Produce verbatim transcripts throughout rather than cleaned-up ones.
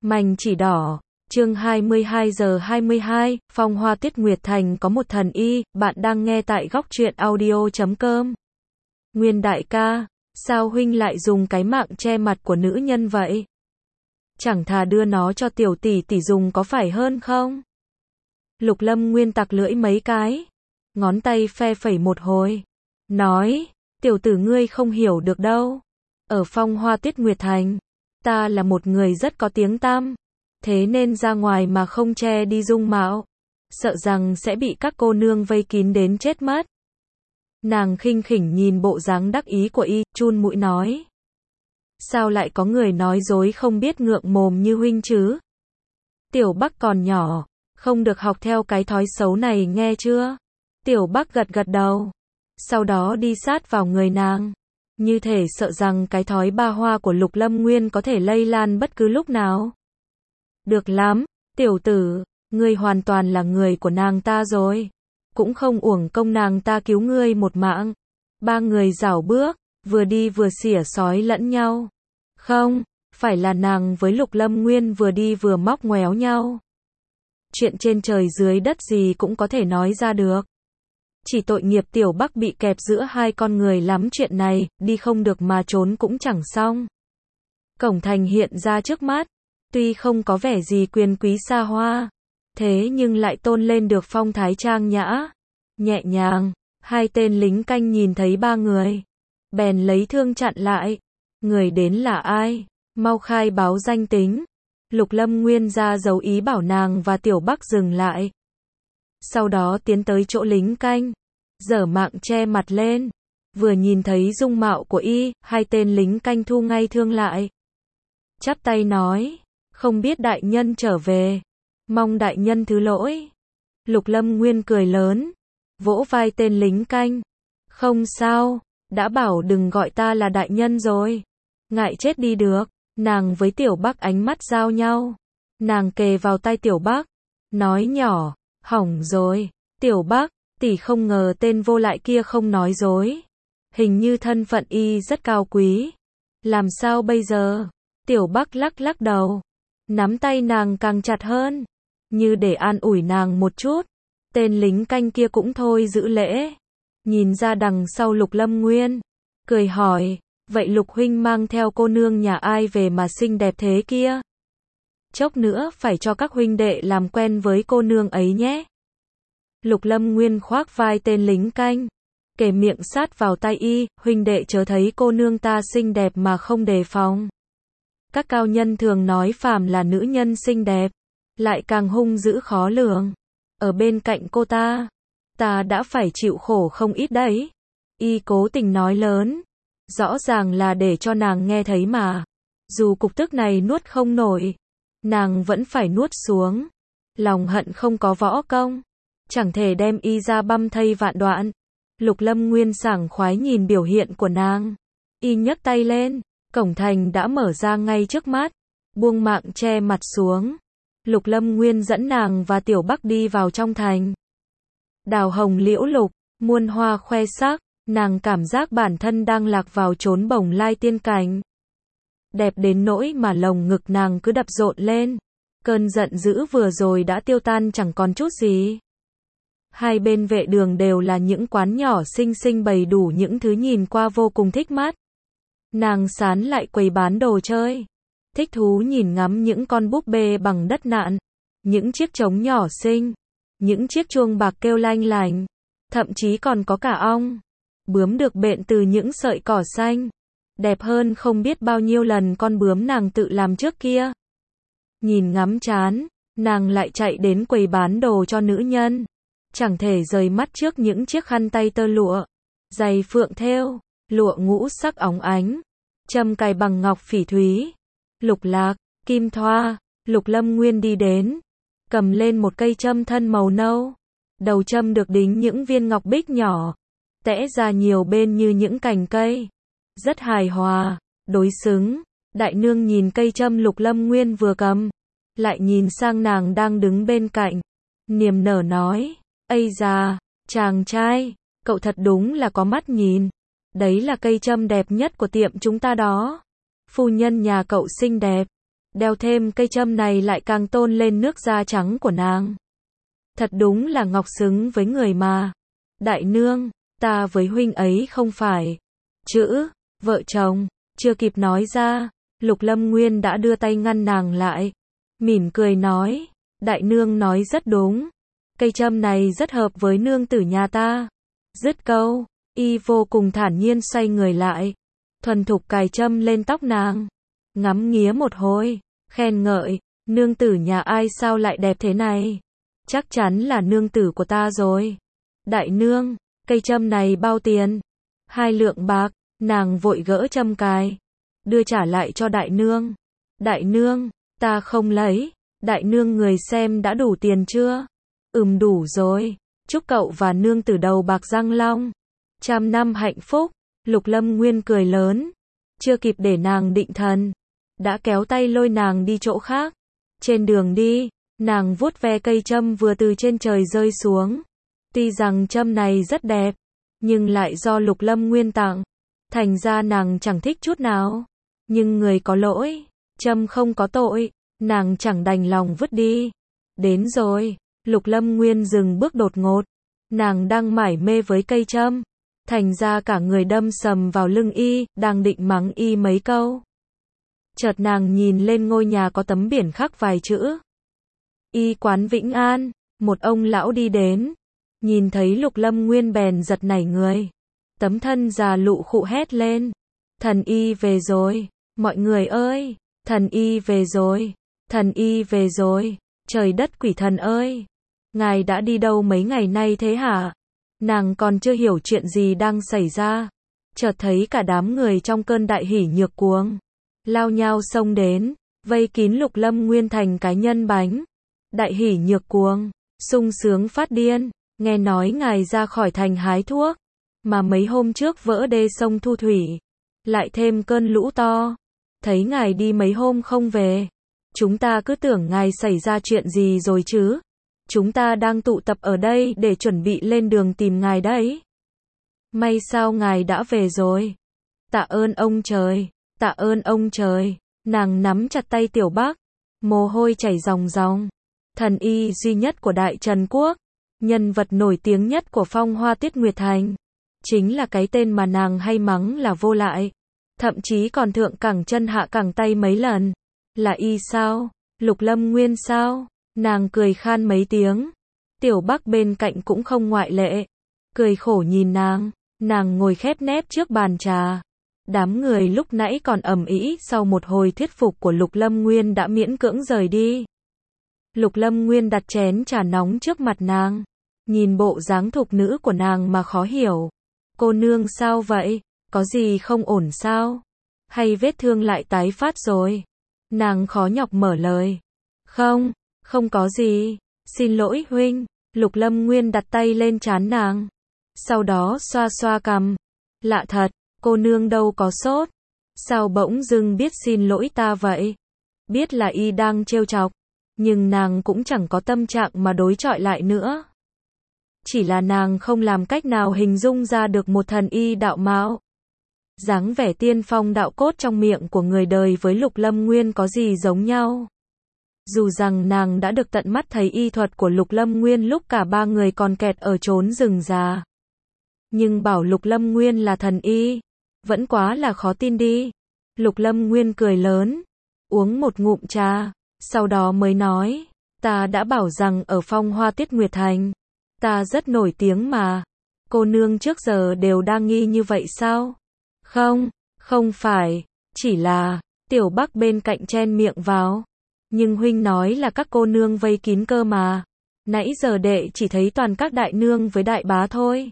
Mảnh chỉ đỏ, chương hai mươi hai giờ hai mươi hai, Phong Hoa Tuyết Nguyệt Thành có một thần y, bạn đang nghe tại góc truyện audio chấm com. Nguyên đại ca, sao huynh lại dùng cái mạng che mặt của nữ nhân vậy? Chẳng thà đưa nó cho tiểu tỷ tỷ dùng có phải hơn không? Lục Lâm Nguyên tặc lưỡi mấy cái, ngón tay phe phẩy một hồi, nói, tiểu tử ngươi không hiểu được đâu. Ở Phong Hoa Tuyết Nguyệt Thành, ta là một người rất có tiếng tăm, thế nên ra ngoài mà không che đi dung mạo, sợ rằng sẽ bị các cô nương vây kín đến chết mất. Nàng khinh khỉnh nhìn bộ dáng đắc ý của y, chun mũi nói. Sao lại có người nói dối không biết ngượng mồm như huynh chứ? Tiểu Bắc còn nhỏ, không được học theo cái thói xấu này nghe chưa? Tiểu Bắc gật gật đầu, sau đó đi sát vào người nàng, như thể sợ rằng cái thói ba hoa của Lục Lâm Nguyên có thể lây lan bất cứ lúc nào. Được lắm, tiểu tử, ngươi hoàn toàn là người của nàng ta rồi. Cũng không uổng công nàng ta cứu ngươi một mạng. Ba người rảo bước, vừa đi vừa xỉa xói lẫn nhau. Không, phải là nàng với Lục Lâm Nguyên vừa đi vừa móc ngoéo nhau. Chuyện trên trời dưới đất gì cũng có thể nói ra được. Chỉ tội nghiệp tiểu Bắc bị kẹp giữa hai con người lắm, chuyện này, đi không được mà trốn cũng chẳng xong. Cổng thành hiện ra trước mắt, tuy không có vẻ gì quyền quý xa hoa, thế nhưng lại tôn lên được phong thái trang nhã, nhẹ nhàng. Hai tên lính canh nhìn thấy ba người, bèn lấy thương chặn lại. Người đến là ai? Mau khai báo danh tính. Lục Lâm Nguyên ra dấu ý bảo nàng và tiểu Bắc dừng lại. Sau đó tiến tới chỗ lính canh, giở mạng che mặt lên. Vừa nhìn thấy dung mạo của y, hai tên lính canh thu ngay thương lại. Chắp tay nói, không biết đại nhân trở về, mong đại nhân thứ lỗi. Lục Lâm Nguyên cười lớn, vỗ vai tên lính canh. Không sao, đã bảo đừng gọi ta là đại nhân rồi. Ngại chết đi được. Nàng với tiểu Bắc ánh mắt giao nhau. Nàng kề vào tai tiểu Bắc, nói nhỏ, hỏng rồi. Tiểu Bắc, tỷ không ngờ tên vô lại kia không nói dối. Hình như thân phận y rất cao quý. Làm sao bây giờ? Tiểu Bắc lắc lắc đầu, nắm tay nàng càng chặt hơn, như để an ủi nàng một chút. Tên lính canh kia cũng thôi giữ lễ, nhìn ra đằng sau Lục Lâm Nguyên, cười hỏi, vậy Lục huynh mang theo cô nương nhà ai về mà xinh đẹp thế kia? Chốc nữa phải cho các huynh đệ làm quen với cô nương ấy nhé. Lục Lâm Nguyên khoác vai tên lính canh, kề miệng sát vào tai y, huynh đệ chớ thấy cô nương ta xinh đẹp mà không đề phòng. Các cao nhân thường nói phàm là nữ nhân xinh đẹp, lại càng hung dữ khó lường. Ở bên cạnh cô ta, ta đã phải chịu khổ không ít đấy. Y cố tình nói lớn, rõ ràng là để cho nàng nghe thấy mà. Dù cục tức này nuốt không nổi, nàng vẫn phải nuốt xuống. Lòng hận không có võ công, chẳng thể đem y ra băm thây vạn đoạn. Lục Lâm Nguyên sảng khoái nhìn biểu hiện của nàng. Y nhấc tay lên, cổng thành đã mở ra ngay trước mắt, buông mạng che mặt xuống. Lục Lâm Nguyên dẫn nàng và tiểu Bắc đi vào trong thành. Đào hồng liễu lục, muôn hoa khoe sắc, nàng cảm giác bản thân đang lạc vào chốn bồng lai tiên cảnh. Đẹp đến nỗi mà lồng ngực nàng cứ đập rộn lên. Cơn giận dữ vừa rồi đã tiêu tan chẳng còn chút gì. Hai bên vệ đường đều là những quán nhỏ xinh xinh bày đủ những thứ nhìn qua vô cùng thích mắt. Nàng sán lại quầy bán đồ chơi, thích thú nhìn ngắm những con búp bê bằng đất nặn, những chiếc trống nhỏ xinh, những chiếc chuông bạc kêu lanh lành, thậm chí còn có cả ong bướm được bện từ những sợi cỏ xanh, đẹp hơn không biết bao nhiêu lần con bướm nàng tự làm trước kia. Nhìn ngắm chán, nàng lại chạy đến quầy bán đồ cho nữ nhân, chẳng thể rời mắt trước những chiếc khăn tay tơ lụa, giày phượng thêu, lụa ngũ sắc óng ánh, châm cài bằng ngọc phỉ thúy, lục lạc, kim thoa. Lục Lâm Nguyên đi đến, cầm lên một cây châm thân màu nâu, đầu châm được đính những viên ngọc bích nhỏ, tẽ ra nhiều bên như những cành cây, rất hài hòa, đối xứng. Đại nương nhìn cây châm Lục Lâm Nguyên vừa cầm, lại nhìn sang nàng đang đứng bên cạnh, niềm nở nói, ây da, chàng trai, cậu thật đúng là có mắt nhìn. Đấy là cây châm đẹp nhất của tiệm chúng ta đó. Phu nhân nhà cậu xinh đẹp, đeo thêm cây châm này lại càng tôn lên nước da trắng của nàng. Thật đúng là ngọc xứng với người mà. Đại nương, ta với huynh ấy không phải chữ vợ chồng. Chưa kịp nói ra, Lục Lâm Nguyên đã đưa tay ngăn nàng lại, mỉm cười nói, đại nương nói rất đúng, cây châm này rất hợp với nương tử nhà ta. Dứt câu, y vô cùng thản nhiên xoay người lại, thuần thục cài châm lên tóc nàng, ngắm nghía một hồi, khen ngợi, nương tử nhà ai sao lại đẹp thế này? Chắc chắn là nương tử của ta rồi. Đại nương, cây châm này bao tiền? Hai lượng bạc. Nàng vội gỡ châm cài, đưa trả lại cho đại nương. Đại nương, ta không lấy. Đại nương người xem đã đủ tiền chưa? Ừm đủ rồi. Chúc cậu và nương tử đầu bạc răng long, trăm năm hạnh phúc. Lục Lâm Nguyên cười lớn, chưa kịp để nàng định thần, đã kéo tay lôi nàng đi chỗ khác. Trên đường đi, nàng vuốt ve cây châm vừa từ trên trời rơi xuống. Tuy rằng châm này rất đẹp, nhưng lại do Lục Lâm Nguyên tặng, thành ra nàng chẳng thích chút nào. Nhưng người có lỗi, châm không có tội, nàng chẳng đành lòng vứt đi. Đến rồi, Lục Lâm Nguyên dừng bước đột ngột, nàng đang mải mê với cây châm, thành ra cả người đâm sầm vào lưng y, đang định mắng y mấy câu. Chợt nàng nhìn lên ngôi nhà có tấm biển khắc vài chữ Y quán Vĩnh An. Một ông lão đi đến, nhìn thấy Lục Lâm Nguyên bèn giật nảy người, tấm thân già lụ khụ hét lên, thần y về rồi, mọi người ơi, thần y về rồi, thần y về rồi, trời đất quỷ thần ơi, ngài đã đi đâu mấy ngày nay thế hả? Nàng còn chưa hiểu chuyện gì đang xảy ra, chợt thấy cả đám người trong cơn đại hỉ nhược cuồng, lao nhao xông đến, vây kín Lục Lâm Nguyên thành cái nhân bánh. Đại hỉ nhược cuồng, sung sướng phát điên, nghe nói ngài ra khỏi thành hái thuốc, mà mấy hôm trước vỡ đê sông Thu Thủy, lại thêm cơn lũ to, thấy ngài đi mấy hôm không về, chúng ta cứ tưởng ngài xảy ra chuyện gì rồi chứ. Chúng ta đang tụ tập ở đây để chuẩn bị lên đường tìm ngài đấy. May sao ngài đã về rồi. Tạ ơn ông trời, tạ ơn ông trời. Nàng nắm chặt tay Tiểu Bác, mồ hôi chảy ròng ròng. Thần y duy nhất của Đại Trần Quốc, nhân vật nổi tiếng nhất của Phong Hoa Tiết Nguyệt Thành, chính là cái tên mà nàng hay mắng là vô lại, thậm chí còn thượng cẳng chân hạ cẳng tay mấy lần. Là y sao? Lục Lâm Nguyên sao? Nàng cười khan mấy tiếng. Tiểu Bắc bên cạnh cũng không ngoại lệ, cười khổ nhìn nàng. Nàng ngồi khép nép trước bàn trà. Đám người lúc nãy còn ầm ĩ sau một hồi thuyết phục của Lục Lâm Nguyên đã miễn cưỡng rời đi. Lục Lâm Nguyên đặt chén trà nóng trước mặt nàng, nhìn bộ dáng thục nữ của nàng mà khó hiểu. Cô nương sao vậy? Có gì không ổn sao? Hay vết thương lại tái phát rồi? Nàng khó nhọc mở lời. Không, không có gì. Xin lỗi huynh. Lục Lâm Nguyên đặt tay lên trán nàng, sau đó xoa xoa cằm. Lạ thật, cô nương đâu có sốt, sao bỗng dưng biết xin lỗi ta vậy? Biết là y đang trêu chọc, nhưng nàng cũng chẳng có tâm trạng mà đối chọi lại nữa. Chỉ là nàng không làm cách nào hình dung ra được một thần y đạo mạo, dáng vẻ tiên phong đạo cốt trong miệng của người đời với Lục Lâm Nguyên có gì giống nhau. Dù rằng nàng đã được tận mắt thấy y thuật của Lục Lâm Nguyên lúc cả ba người còn kẹt ở chốn rừng già, nhưng bảo Lục Lâm Nguyên là thần y, vẫn quá là khó tin đi. Lục Lâm Nguyên cười lớn, uống một ngụm trà, sau đó mới nói, ta đã bảo rằng ở Phong Hoa Tiết Nguyệt Thành, ta rất nổi tiếng mà. Cô nương trước giờ đều đang nghi như vậy sao? Không, không phải, chỉ là, Tiểu Bắc bên cạnh chen miệng vào. Nhưng huynh nói là các cô nương vây kín cơ mà. Nãy giờ đệ chỉ thấy toàn các đại nương với đại bá thôi,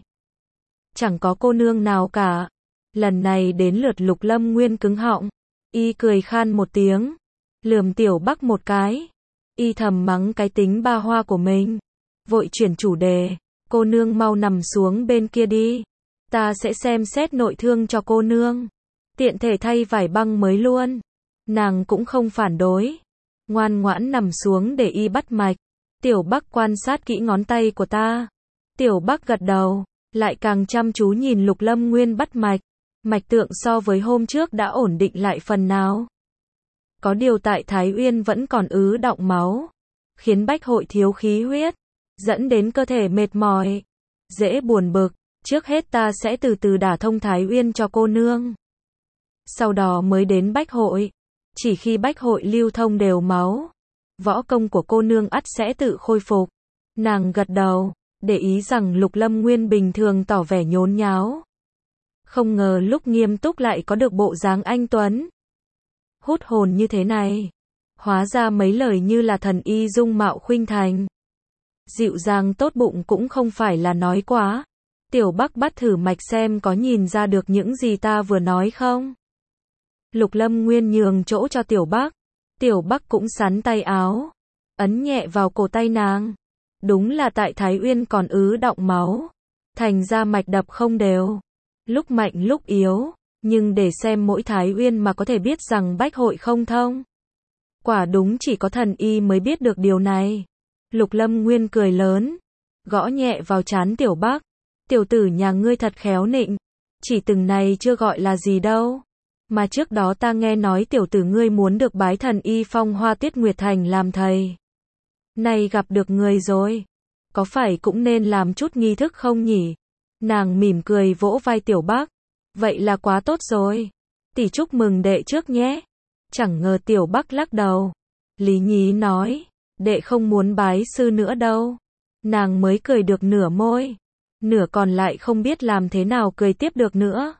chẳng có cô nương nào cả. Lần này đến lượt Lục Lâm Nguyên cứng họng, y cười khan một tiếng, lườm Tiểu Bắc một cái, y thầm mắng cái tính ba hoa của mình, vội chuyển chủ đề, cô nương mau nằm xuống bên kia đi, ta sẽ xem xét nội thương cho cô nương, tiện thể thay vải băng mới luôn. Nàng cũng không phản đối, ngoan ngoãn nằm xuống để y bắt mạch. Tiểu Bắc quan sát kỹ ngón tay của ta. Tiểu Bắc gật đầu, lại càng chăm chú nhìn Lục Lâm Nguyên bắt mạch. Mạch tượng so với hôm trước đã ổn định lại phần nào. Có điều tại Thái Uyên vẫn còn ứ đọng máu, khiến bách hội thiếu khí huyết, dẫn đến cơ thể mệt mỏi, dễ buồn bực. Trước hết ta sẽ từ từ đả thông Thái Uyên cho cô nương. Sau đó mới đến bách hội. Chỉ khi bách hội lưu thông đều máu, võ công của cô nương ắt sẽ tự khôi phục. Nàng gật đầu, để ý rằng Lục Lâm Nguyên bình thường tỏ vẻ nhốn nháo. Không ngờ lúc nghiêm túc lại có được bộ dáng anh tuấn, hút hồn như thế này. Hóa ra mấy lời như là thần y dung mạo khuynh thành, dịu dàng tốt bụng cũng không phải là nói quá. Tiểu Bắc bắt thử mạch xem có nhìn ra được những gì ta vừa nói không. Lục Lâm Nguyên nhường chỗ cho Tiểu Bắc. Tiểu Bắc cũng sắn tay áo, ấn nhẹ vào cổ tay nàng. Đúng là tại Thái Uyên còn ứ đọng máu, thành ra mạch đập không đều, lúc mạnh lúc yếu. Nhưng để xem mỗi Thái Uyên mà có thể biết rằng bách hội không thông. Quả đúng chỉ có thần y mới biết được điều này. Lục Lâm Nguyên cười lớn, gõ nhẹ vào trán Tiểu Bắc. Tiểu tử nhà ngươi thật khéo nịnh, chỉ từng này chưa gọi là gì đâu. Mà trước đó ta nghe nói tiểu tử ngươi muốn được bái thần y Phong Hoa Tuyết Nguyệt Thành làm thầy. Này gặp được người rồi, có phải cũng nên làm chút nghi thức không nhỉ? Nàng mỉm cười vỗ vai Tiểu Bắc. Vậy là quá tốt rồi. Tỷ chúc mừng đệ trước nhé. Chẳng ngờ Tiểu Bắc lắc đầu. Lý Nhí nói, đệ không muốn bái sư nữa đâu. Nàng mới cười được nửa môi, nửa còn lại không biết làm thế nào cười tiếp được nữa.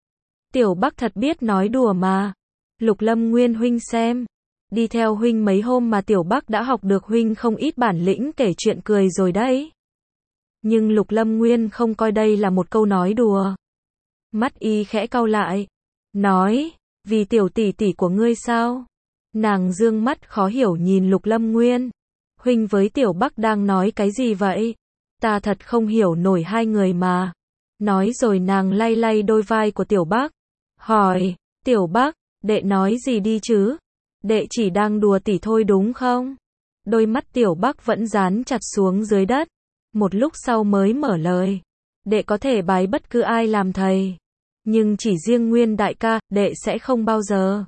Tiểu Bắc thật biết nói đùa mà. Lục Lâm Nguyên huynh xem, đi theo huynh mấy hôm mà Tiểu Bắc đã học được huynh không ít bản lĩnh kể chuyện cười rồi đấy. Nhưng Lục Lâm Nguyên không coi đây là một câu nói đùa. Mắt y khẽ cau lại, nói, vì tiểu tỷ tỷ của ngươi sao? Nàng dương mắt khó hiểu nhìn Lục Lâm Nguyên. Huynh với Tiểu Bắc đang nói cái gì vậy? Ta thật không hiểu nổi hai người mà. Nói rồi nàng lay lay đôi vai của Tiểu Bắc, hỏi, Tiểu Bắc, đệ nói gì đi chứ? Đệ chỉ đang đùa tỷ thôi đúng không? Đôi mắt Tiểu Bắc vẫn dán chặt xuống dưới đất. Một lúc sau mới mở lời. Đệ có thể bái bất cứ ai làm thầy, nhưng chỉ riêng Nguyên đại ca, đệ sẽ không bao giờ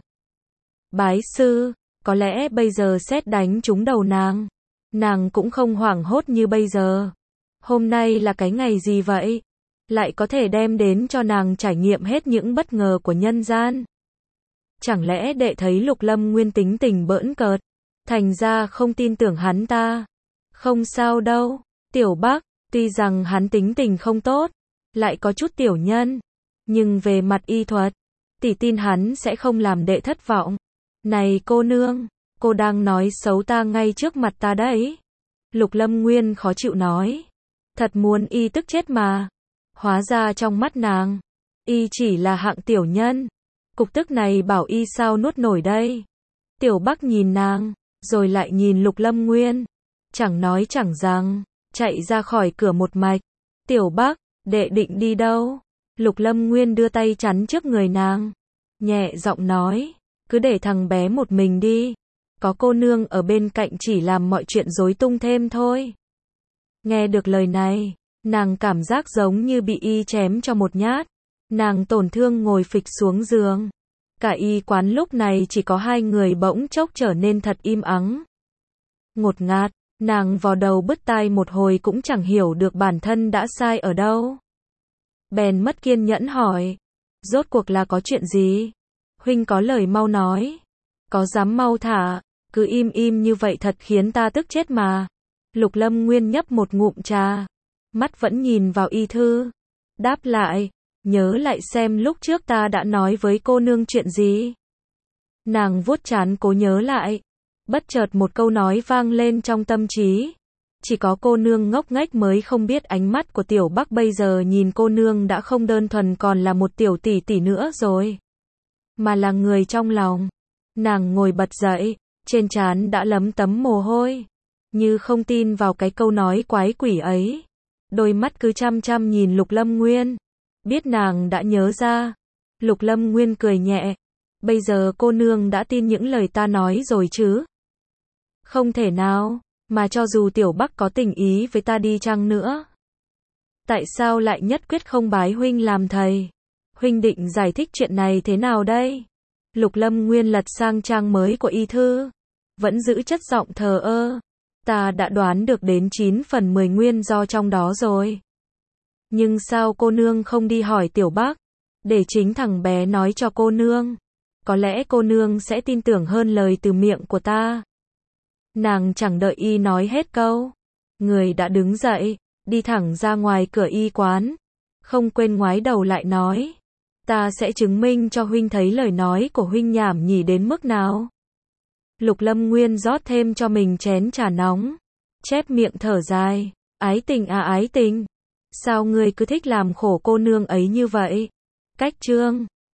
bái sư. Có lẽ bây giờ sét đánh trúng đầu nàng, nàng cũng không hoảng hốt như bây giờ. Hôm nay là cái ngày gì vậy? Lại có thể đem đến cho nàng trải nghiệm hết những bất ngờ của nhân gian. Chẳng lẽ đệ thấy Lục Lâm Nguyên tính tình bỡn cợt, thành ra không tin tưởng hắn ta? Không sao đâu, Tiểu Bắc, tuy rằng hắn tính tình không tốt, lại có chút tiểu nhân, nhưng về mặt y thuật, tỷ tin hắn sẽ không làm đệ thất vọng. Này cô nương, cô đang nói xấu ta ngay trước mặt ta đấy. Lục Lâm Nguyên khó chịu nói, thật muốn y tức chết mà. Hóa ra trong mắt nàng, y chỉ là hạng tiểu nhân. Cục tức này bảo y sao nuốt nổi đây. Tiểu Bắc nhìn nàng, rồi lại nhìn Lục Lâm Nguyên, chẳng nói chẳng rằng, chạy ra khỏi cửa một mạch. Tiểu Bắc, đệ định đi đâu? Lục Lâm Nguyên đưa tay chắn trước người nàng, nhẹ giọng nói, cứ để thằng bé một mình đi. Có cô nương ở bên cạnh chỉ làm mọi chuyện rối tung thêm thôi. Nghe được lời này, nàng cảm giác giống như bị y chém cho một nhát. Nàng tổn thương ngồi phịch xuống giường. Cả y quán lúc này chỉ có hai người bỗng chốc trở nên thật im ắng. Ngột ngạt, nàng vò đầu bứt tai một hồi cũng chẳng hiểu được bản thân đã sai ở đâu. Bèn mất kiên nhẫn hỏi, rốt cuộc là có chuyện gì? Huynh có lời mau nói, có dám mau thả, cứ im im như vậy thật khiến ta tức chết mà. Lục Lâm Nguyên nhấp một ngụm trà, mắt vẫn nhìn vào y thư, đáp lại, nhớ lại xem lúc trước ta đã nói với cô nương chuyện gì. Nàng vuốt trán cố nhớ lại, bất chợt một câu nói vang lên trong tâm trí. Chỉ có cô nương ngốc nghếch mới không biết ánh mắt của Tiểu Bắc bây giờ nhìn cô nương đã không đơn thuần còn là một tiểu tỷ tỷ nữa rồi, mà là người trong lòng. Nàng ngồi bật dậy, trên trán đã lấm tấm mồ hôi, như không tin vào cái câu nói quái quỷ ấy. Đôi mắt cứ chăm chăm nhìn Lục Lâm Nguyên, biết nàng đã nhớ ra. Lục Lâm Nguyên cười nhẹ, bây giờ cô nương đã tin những lời ta nói rồi chứ? Không thể nào, mà cho dù Tiểu Bắc có tình ý với ta đi chăng nữa, tại sao lại nhất quyết không bái huynh làm thầy? Huynh định giải thích chuyện này thế nào đây? Lục Lâm Nguyên lật sang trang mới của y thư, vẫn giữ chất giọng thờ ơ. Ta đã đoán được đến chín phần mười nguyên do trong đó rồi. Nhưng sao cô nương không đi hỏi Tiểu Bác, để chính thằng bé nói cho cô nương. Có lẽ cô nương sẽ tin tưởng hơn lời từ miệng của ta. Nàng chẳng đợi y nói hết câu. Người đã đứng dậy, đi thẳng ra ngoài cửa y quán. Không quên ngoái đầu lại nói. Ta sẽ chứng minh cho huynh thấy lời nói của huynh nhảm nhí đến mức nào. Lục Lâm Nguyên rót thêm cho mình chén trà nóng. Chép miệng thở dài. Ái tình à ái tình. Sao ngươi cứ thích làm khổ cô nương ấy như vậy? Cách chương